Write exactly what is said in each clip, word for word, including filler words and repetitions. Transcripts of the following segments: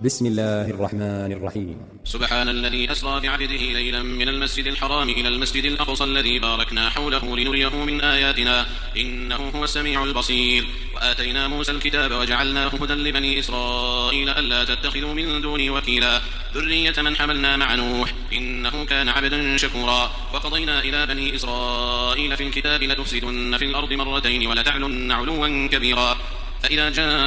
بسم الله الرحمن الرحيم. سبحان الذي أسرى بعبده ليلا من المسجد الحرام إلى المسجد الأقصى الذي باركنا حوله لنريه من آياتنا إنه هو السميع البصير. وآتينا موسى الكتاب وجعلناه هدى لبني إسرائيل ألا تتخذوا من دوني وكيلا ذرية من حملنا مع نوح إنه كان عبدا شكورا. وقضينا إلى بني إسرائيل في الكتاب لتفسدن في الأرض مرتين ولتعلن علوا كبيرا فإذا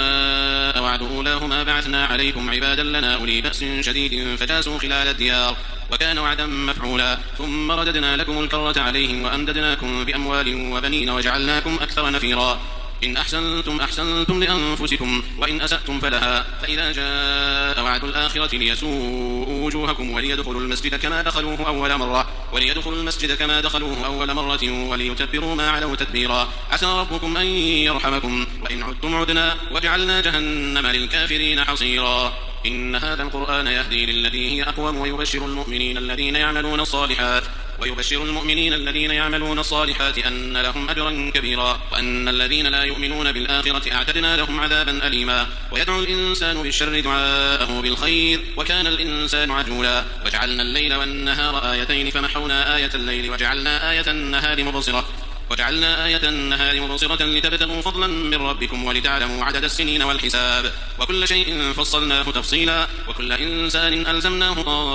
جاء وعد أولاهما بعثنا عليكم عبادا لنا أولي بأس شديد فجاسوا خلال الديار وكان وعدا مفعولا. ثم رددنا لكم الكرة عليهم وأمددناكم بأموال وبنين وجعلناكم أكثر نفيرا. إن أحسنتم أحسنتم لأنفسكم وإن أسأتم فلها. فإذا جاء وعد الآخرة ليسوءوا وجوهكم وليدخلوا المسجد كما دخلوه أول مرة وليدخلوا المسجد كما دخلوه أول مرة وليتبروا ما علوا تتبيرا. عسى ربكم أن يرحمكم وإن عدتم عدنا وجعلنا جهنم للكافرين حصيرا. إن هذا القرآن يهدي للذي هي أقوم ويبشر المؤمنين الذين يعملون الصالحات ويبشر المؤمنين الذين يعملون الصالحات أن لهم أجرا كبيرا وأن الذين لا يؤمنون بالآخرة أعتدنا لهم عذابا أليما. ويدعو الإنسان بالشر دعاءه بالخير وكان الإنسان عجولا. وجعلنا الليل والنهار آيتين فمحونا آية الليل وجعلنا آية النهار مبصرة وجعلنا آية النهار مبصرة لتبتغوا فضلا من ربكم ولتعلموا عدد السنين والحساب وكل شيء فصلناه تفصيلا. وكل إنسان ألزمناه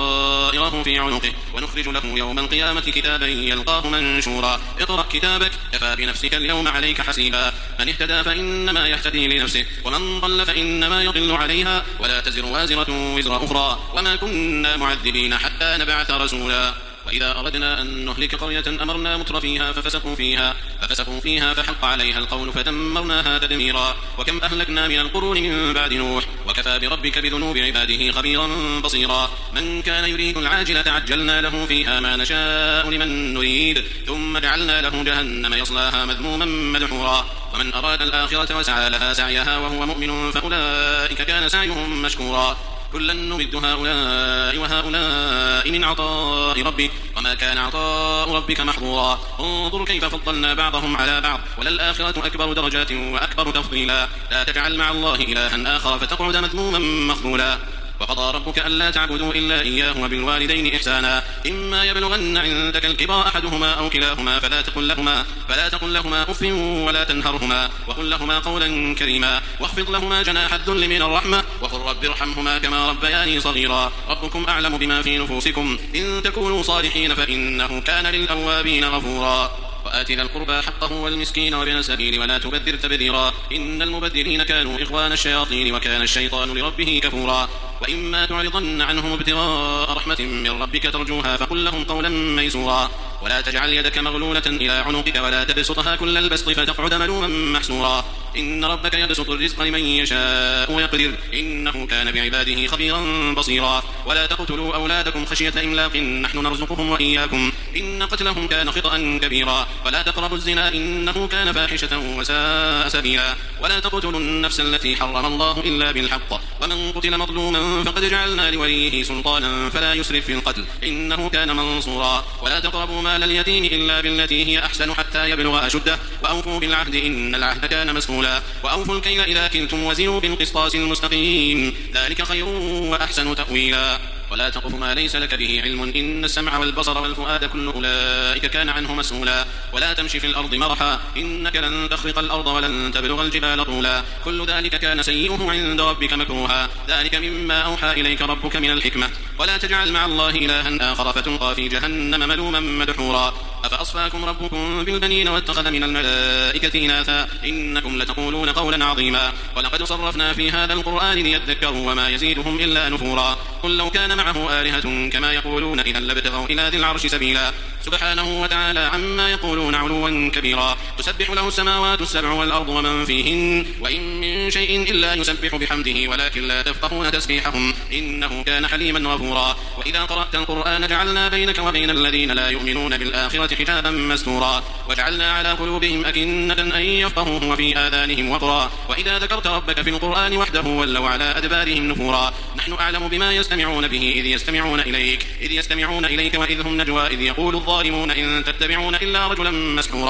طائره في عنقه ونخرج له يوم القيامة كتابا يلقاه منشورا. اقرأ كتابك كفى بنفسك اليوم عليك حسيبا. من اهتدى فإنما يهتدي لنفسه ومن ضل فإنما يضل عليها ولا تزر وازرة وزر أخرى وما كنا معذبين حتى نبعث رسولا. وإذا أردنا أن نهلك قرية أمرنا متر فيها ففسقوا فيها ففسقوا فيها فحق عليها القول فدمرناها تدميرا. وكم أهلكنا من القرون من بعد نوح وكفى بربك بذنوب عباده خبيرا بصيرا. من كان يريد العاجلة عجلنا له فيها ما نشاء لمن نريد ثم جعلنا له جهنم يصلاها مذموما مدحورا. ومن أراد الآخرة وسعى لها سعيها وهو مؤمن فأولئك كان سعيهم مشكورا. كلا نمد هؤلاء وهؤلاء من عطاء ربك وما كان عطاء ربك محظورا. انظر كيف فضلنا بعضهم على بعض وللآخرة أكبر درجات وأكبر تفضيلا. لا تجعل مع الله إلها آخر فتقعد مذموما مخذولا. وقضى ربك ألا تعبدوا إلا إياه وبالوالدين إحسانا. إما يبلغن عندك الكبر أحدهما أو كلاهما فلا تقل لهما, فلا تقل لهما أف ولا تنهرهما وقل لهما قولا كريما واخفض لهما جناح الذل من الرحمة وقل رب ارحمهما كما ربياني صغيرا. ربكم أعلم بما في نفوسكم إن تكونوا صالحين فإنه كان للأوابين غفورا. وآت ذا القربى حقه والمسكين وابن السبيل ولا تبذر تبذيرا. إن المبذرين كانوا إخوان الشياطين وكان الشيطان لربه كفورا. وإما تعرضن عنهم ابتغاء رحمة من ربك ترجوها فقل لهم قولا ميسورا. ولا تجعل يدك مغلولة إلى عنقك ولا تبسطها كل البسط فتقعد ملوما محسورا. إن ربك يبسط الرزق لمن يشاء ويقدر إنه كان بعباده خبيرا بصيرا. ولا تقتلوا أولادكم خشية إملاق نحن نرزقهم وإياكم إن قتلهم كان خطأ كبيرا. ولا تقربوا الزنا إنه كان فاحشة وساء سبيلا. ولا تقتلوا النفس التي حرم الله إلا بالحق ومن قتل مظلوما فقد جعلنا لوليه سلطانا فلا يسرف في القتل إنه كان منصورا. ولا تقربوا مال اليتيم إلا بالتي هي أحسن حتى يبلغ أشده وأوفوا بالعهد إن العهد كان مسؤولا. وأوفوا الكيل إذا كلتم وزنوا بالقسطاس المستقيم ذلك خير وأحسن تأويلا. ولا تقف ما ليس لك به علم إن السمع والبصر والفؤاد كل أولئك كان عنه مسؤولا. ولا تمشي في الأرض مرحا إنك لن تخرق الأرض ولن تبلغ الجبال طولا. كل ذلك كان سيئه عند ربك مكروها. ذلك مما أوحى إليك ربك من الحكمة. ولا تجعل مع الله إلها آخر فتلقى في جهنم ملوما مدحورا. أفأصفاكم ربكم بالبنين واتخذ من الملائكة إناثا إنكم لتقولون قولا عظيما. ولقد صرفنا في هذا القرآن ليذكروا وما يزيدهم إلا نفورا. قل لو كان معه آلهة كما يقولون إذا لابتغوا إلى ذي العرش سبيلا. سبحانه وتعالى عما يقولون علوا كبيرا. تسبح له السماوات السبع والأرض ومن فيهن وإن من شيء إلا يسبح بحمده ولكن لا تفقهون تسبيحهم إنه كان حليما غفورا. وإذا قرأت القرآن جعلنا بينك وبين الذين لا يؤمنون بالآخرة حجابا مستورا. وجعلنا على قلوبهم أكنة أن يفقهوه وفي آذانهم وقرا. وإذا ذكرت ربك في القرآن وحده ولوا على أدبارهم نفورا. نحن أعلم بما يستمعون به إذ يستمعون إليك إذ يستمعون إليك وإذ هم نجوى إذ يقول الظالمون إن تتبعون إلا رجلا مسحورا.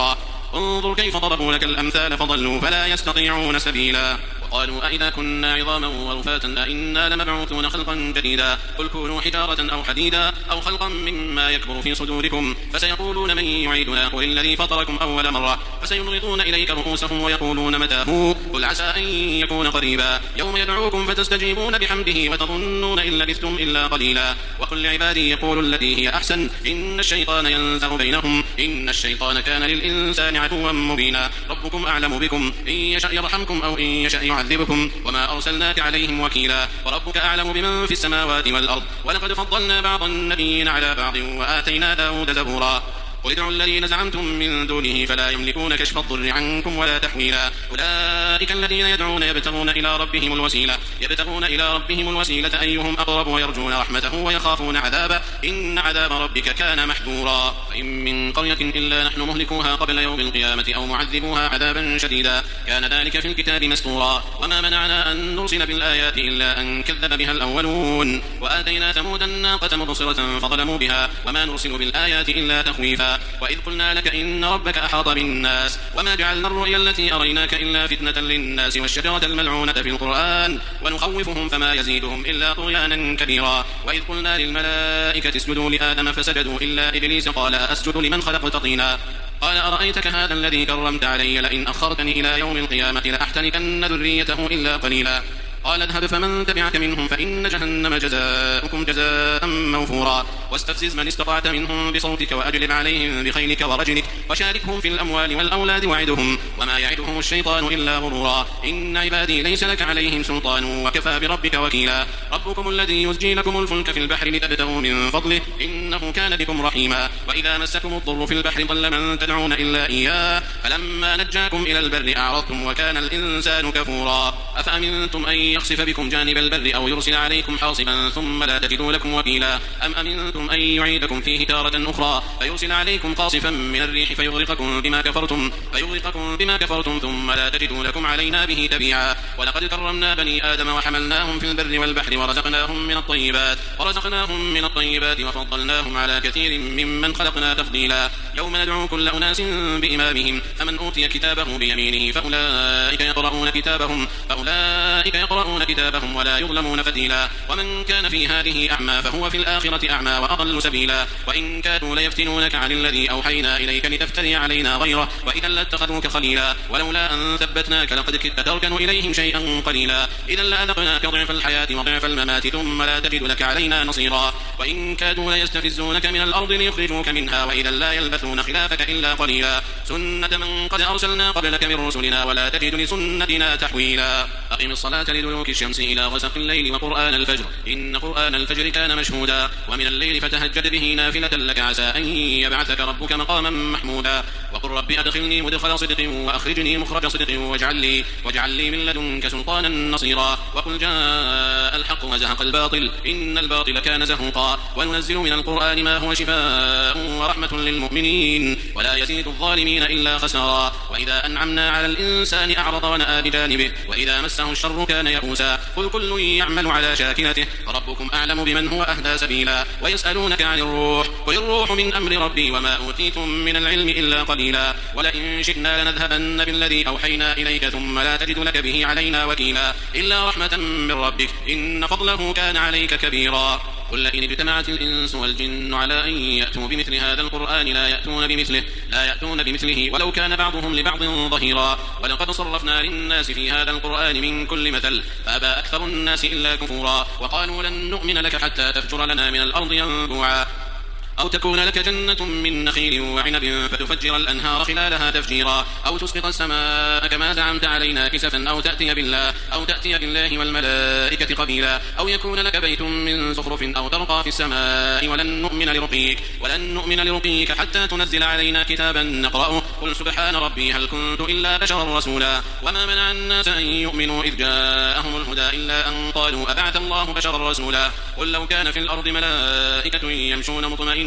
انظر كيف ضربوا لك الأمثال فضلوا فلا يستطيعون سبيلا. وقالوا أئذا كنا عظاما ورفاتا أئنا لمبعوثون خلقا جديدا قل كونوا حجارة أو حديدا أو خلقا مما يكبر في صدوركم فسيقولون من يعيدنا قل الذي فطركم أول مرة فسينغضون إليك رؤوسهم ويقولون متى هو قل عسى أن يكون قريبا يوم يدعوكم فتستجيبون بحمده وتظنون إن لبثتم إلا قليلا. وقل لعبادي يقولوا التي هي أحسن إن الشيطان ينزغ بينهم إن الشيطان كان للإنسان عدوا مبينا. ربكم أعلم بكم إن يشأ يرحمكم أو إن يشأ يعذبكم وما أرسلناك عليهم وكيلا. وربك أعلم بمن في السماوات والأرض ولقد فضلنا بعض النبيين على بعض وآتينا داود زبورا. قل ادعوا الذين زعمتم من دونه فلا يملكون كشف الضر عنكم ولا تحويلا. أولئك الذين يدعون يبتغون إلى ربهم الوسيلة يبتغون إلى ربهم الوسيلة أيهم أقرب ويرجون رحمته ويخافون عذابه إن عذاب ربك كان محذورا. فإن من قرية إلا نحن مهلكوها قبل يوم القيامة أو معذبوها عذابا شديدا كان ذلك في الكتاب مسطورا. وما منعنا أن نرسل بالآيات إلا أن كذب بها الأولون وآتينا ثمود الناقة مبصرة فظلموا بها وما نرسل بالآيات إلا تخويفا. وإذ قلنا لك إن ربك أحاط بالناس وما جعلنا الرؤيا التي أريناك إلا فتنة للناس والشجرة الملعونة في القرآن ونخوفهم فما يزيدهم إلا طغيانا كبيرا. وإذ قلنا للملائكة اسجدوا لآدم فسجدوا إلا إبليس قال أسجد لمن خلقت طينا قال أرأيتك هذا الذي كرمت علي لئن أخرتني إلى يوم القيامة لأحتنكن ذريته إلا قليلا. قال اذهب فمن تبعك منهم فإن جهنم جزاؤكم جزاء موفورا. واستفزز من استطعت منهم بصوتك وأجلب عليهم بخيلك ورجلك وشاركهم في الأموال والأولاد وعدهم وما يعدهم الشيطان إلا غرورا. إن عبادي ليس لك عليهم سلطان وكفى بربك وكيلا. ربكم الذي يزجي لكم الفلك في البحر لتبتغوا من فضله إنه كان بكم رحيما. وإذا مسكم الضر في البحر ضل من تدعون إلا إياه فلما نجاكم إلى البر أعرضتم وكان الإنسان كفورا. أفأمنتم أن يخسف بكم جانب البر أو يرسل عليكم حاصبا ثم لا تجدوا لكم وكيلا أم أمنتم أن يعيدكم فيه تارة أخرى فيرسل عليكم قاصفا من الريح فيغرقكم بما كفرتم فيغرقكم بما كفرتم ثم لا تجدوا لكم علينا به تبيعا. ولقد كرمنا بني آدم وحملناهم في البر والبحر ورزقناهم من الطيبات ورزقناهم من الطيبات وفضلناهم على كثير ممن خلقنا تفضيلا. يوم ندعو كل أناس بإمامهم فمن أوتي كتابه بيمينه فأولئك يقرؤون كتابهم فأولئك يقرؤون كتابهم ولا يظلمون فتيلا. ومن كان في هذه أعمى فهو في الآخرة أعمى وأضل سبيلا. وإن كادوا ليفتنونك عن الذي أوحينا إليك لتفتري علينا غيره وإذا لاتخذوك خليلا. ولولا أن ثبتناك لقد كدت تركن إليهم شيئا قليلا. إذا لأذقناك ضعف الحياة وضعف الممات ثم لا تجد لك علينا نصيرا. وإن كادوا ليستفزونك من الأرض ليخرجوك منها وإذا لا يلبثون خلافك إلا قليلا. سنة من قد أرسلنا قبلك من رسلنا ولا تجد لسنتنا تحويلا. أقم الصلاة لدلوك الشمس إلى غسق الليل وقرآن الفجر إن قرآن الفجر كان مشهودا. ومن الليل فتهجد به نافلة لك عسى أن يبعثك ربك مقاما محمودا. وقل رب أدخلني مدخل صدق وأخرجني مخرج صدق واجعل لي, واجعل لي من لدنك سلطانا نصيرا. وقل جاء الحق وزهق الباطل إن الباطل كان زهوقا. وننزل من القرآن ما هو شفاء ورحمة للمؤمنين ولا يزيد الظالمين إلا خسارا. وإذا أنعمنا على الإنسان أعرض ونأى بجانبه وإذا مسه الشر كان يئوسا. قل كل يعمل على شاكلته ربكم أعلم بمن هو أهدى سبيلا. ويسألونك عن الروح قل الروح من أمر ربي وما أوتيتم من العلم إلا قليلا. ولئن شئنا لنذهبن بالذي أوحينا إليك ثم لا تجد لك به علينا وكيلا إلا رحمة من ربك إن فضله كان عليك كبيرا. قل لئن اجتمعت الإنس والجن على أن يأتوا بمثل هذا القرآن لا يأتون بمثله لا يأتون بمثله ولو كان بعضهم لبعض ظهيرا. ولقد صرفنا للناس في هذا القرآن من كل مثل فأبى أكثر الناس إلا كفورا. وقالوا لن نؤمن لك حتى تفجر لنا من الأرض ينبوعا أو تكون لك جنة من نخيل وعنب فتفجر الأنهار خلالها تفجيرا أو تسقط السماء كما زعمت علينا كسفا أو تأتي بالله أو تأتي بالله والملائكة قبيلا أو يكون لك بيت من زخرف أو ترقى في السماء ولن نؤمن لرقيك ولن نؤمن لرقيك حتى تنزل علينا كتابا نقرأه قل سبحان ربي هل كنت إلا بشرا رسولا. وما منع الناس أن يؤمنوا إذ جاءهم الهدى إلا أن قالوا أبعث الله بشرا رسولا. قل لو كان في الأرض ملائكة يمشون مطمئنين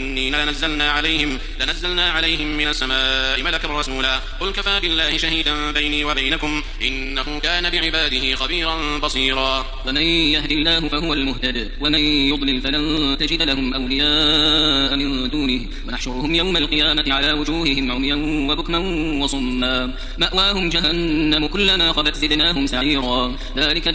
وإنا لنزلنا عليهم, لنزلنا عليهم من السماء ملكا رسولا قل كفى بالله شهيدا بيني وبينكم إنه كان بعباده خبيرا بصيرا. ومن يهد الله فهو المهتد ومن يضلل فلن تجد لهم أولياء من دونه ونحشرهم يوم القيامة على وجوههم عميا وبكما وصما مأواهم جهنم كلما خبت زدناهم سعيرا ذلك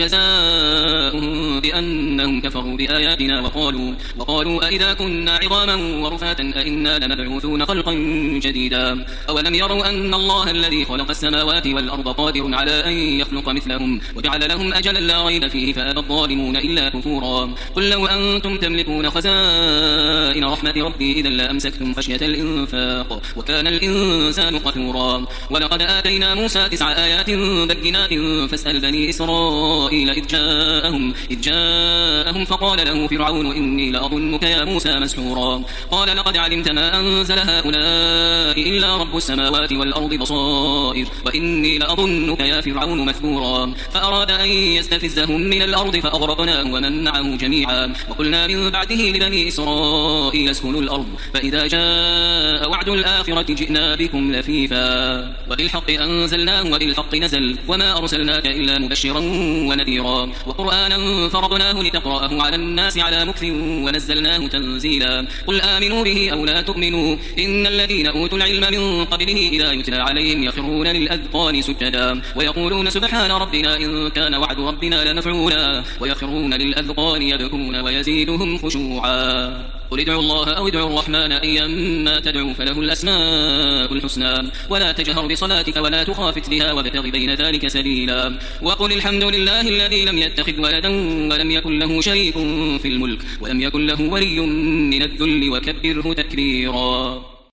جزاؤهم بأنهم كفروا بآياتنا وقالوا, وقالوا أئذا كنا عظاما ورفاتا أئنا لمبعوثون خلقا جديدا أولم يروا أن الله الذي خلق السماوات والأرض قادر على أن يخلق مثلهم وجعل لهم أجلا لا ريب فيه فأبى الظالمون إلا كفورا. قل لو أنتم تملكون خزائن رحمة ربي إذا لأمسكتم خشية الإنفاق وكان الإنسان قتورا. ولقد آتينا موسى تسع آيات بينات فاسأل بني إسرائيل إذ جاءهم, إذ جاءهم فقال له فرعون إني لأظنك يا موسى مسحورا قال لقد علمت ما أنزل هؤلاء إلا رب السماوات والأرض بصائر وإني لأظنك يا فرعون مثبورا. فأراد أن يستفزهم من الأرض فأغرقناه ومن معه جميعا وقلنا من بعده لبني إسرائيل اسكنوا الأرض فإذا جاء وعد الآخرة جئنا بكم لفيفا وبالحق أنزلناه وبالحق نزل وما أرسلناك إلا مبشرا ونذيرا وقرآنا فرضناه لتقرأه على الناس على مكث ونزلناه تنزيلا. قل آمنوا به أو لا تؤمنوا إن الذين أوتوا العلم من قبله إذا يتلى عليهم يخرون للأذقان سجدا ويقولون سبحان ربنا إن كان وعد ربنا لمفعولا ويخرون للأذقان يبكون ويزيدهم خشوعا. قل ادعوا الله أو ادعوا الرحمن أيما تدعوا فله الأسماء الحسنى ولا تجهر بصلاتك ولا تخافت بها وابتغ بين ذلك سبيلا. وقل الحمد لله الذي لم يتخذ ولدا ولم يكن له شريك في الملك ولم يكن له ولي من الذل وكبره تكبيرا.